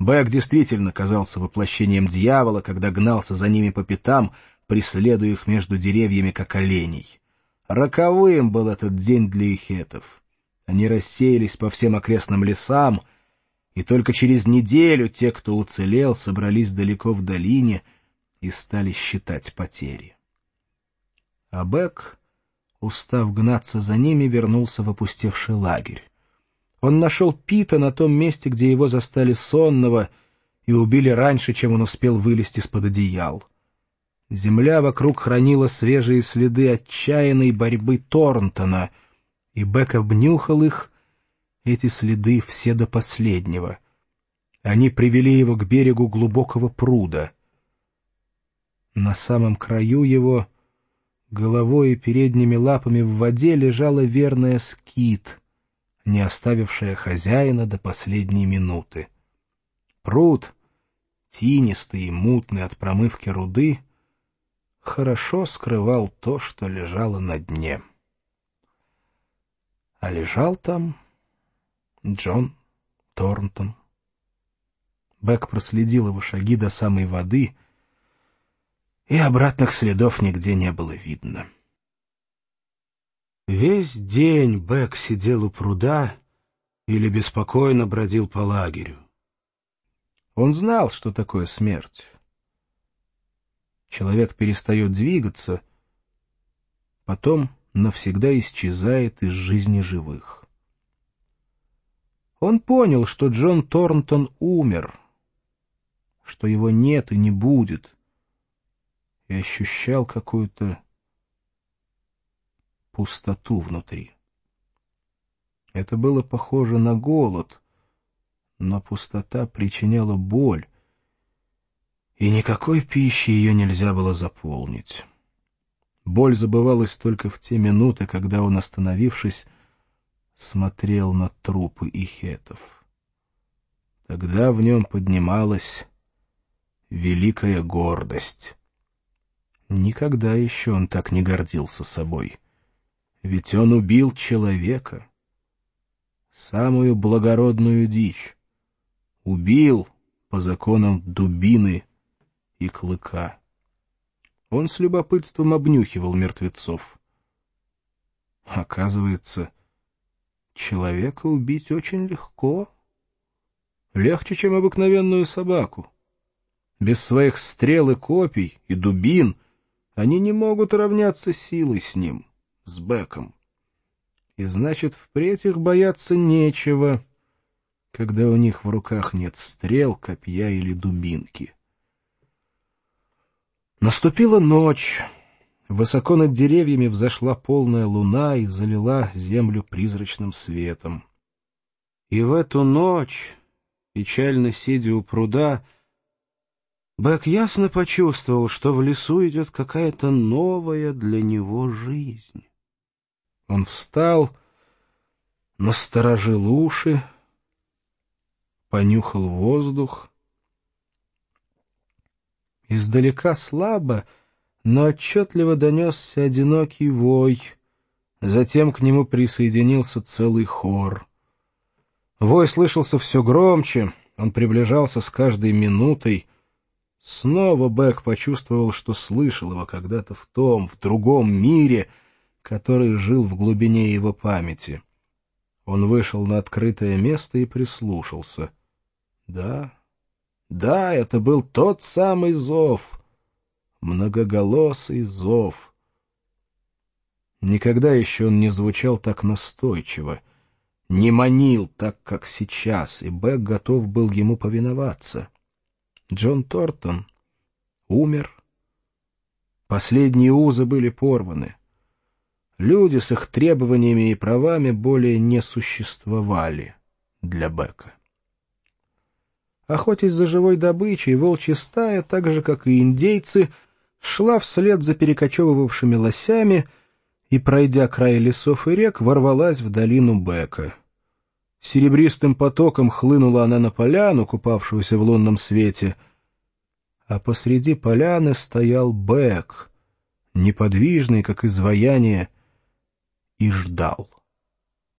Бэк действительно казался воплощением дьявола, когда гнался за ними по пятам, преследуя их между деревьями, как оленей. Роковым был этот день для ихетов. Они рассеялись по всем окрестным лесам, и только через неделю те, кто уцелел, собрались далеко в долине и стали считать потери. А Бэк, устав гнаться за ними, вернулся в опустевший лагерь. Он нашел Пита на том месте, где его застали сонного, и убили раньше, чем он успел вылезть из-под одеял. Земля вокруг хранила свежие следы отчаянной борьбы Торнтона, и Бэк обнюхал их, эти следы все до последнего. Они привели его к берегу глубокого пруда. На самом краю его, головой и передними лапами в воде, лежала верная Скит, не оставившая хозяина до последней минуты. Пруд, тинистый и мутный от промывки руды, хорошо скрывал то, что лежало на дне. А лежал там Джон Торнтон. Бэк проследил его шаги до самой воды, и обратных следов нигде не было видно. Весь день Бэк сидел у пруда или беспокойно бродил по лагерю. Он знал, что такое смерть. Человек перестает двигаться, потом навсегда исчезает из жизни живых. Он понял, что Джон Торнтон умер, что его нет и не будет, и ощущал какую-то пустоту внутри. Это было похоже на голод, но пустота причиняла боль, и никакой пищи ее нельзя было заполнить. Боль забывалась только в те минуты, когда он, остановившись, смотрел на трупы ихетов. Тогда в нем поднималась великая гордость. Никогда еще он так не гордился собой. Ведь он убил человека, самую благородную дичь. Убил по законам дубины и клыка. Он с любопытством обнюхивал мертвецов. Оказывается, человека убить очень легко. Легче, чем обыкновенную собаку. Без своих стрел и копий, и дубин они не могут равняться силой с ним, с Бэком. И значит, впредь их бояться нечего, когда у них в руках нет стрел, копья или дубинки. Наступила ночь. Высоко над деревьями взошла полная луна и залила землю призрачным светом. И в эту ночь, печально сидя у пруда, Бэк ясно почувствовал, что в лесу идет какая-то новая для него жизнь. Он встал, насторожил уши, понюхал воздух. Издалека слабо, но отчетливо донесся одинокий вой. Затем к нему присоединился целый хор. Вой слышался все громче, он приближался с каждой минутой. Снова Бэк почувствовал, что слышал его когда-то в другом мире, который жил в глубине его памяти. Он вышел на открытое место и прислушался. Да, это был тот самый зов, многоголосый зов. Никогда еще он не звучал так настойчиво, не манил так, как сейчас, и Бэк готов был ему повиноваться. Джон Торнтон умер. Последние узы были порваны. Люди с их требованиями и правами более не существовали для Бэка. Охотясь за живой добычей, волчья стая, так же, как и индейцы, шла вслед за перекочевывавшими лосями и, пройдя край лесов и рек, ворвалась в долину Бэка. Серебристым потоком хлынула она на поляну, купавшуюся в лунном свете, а посреди поляны стоял Бэк, неподвижный, как изваяние, и ждал.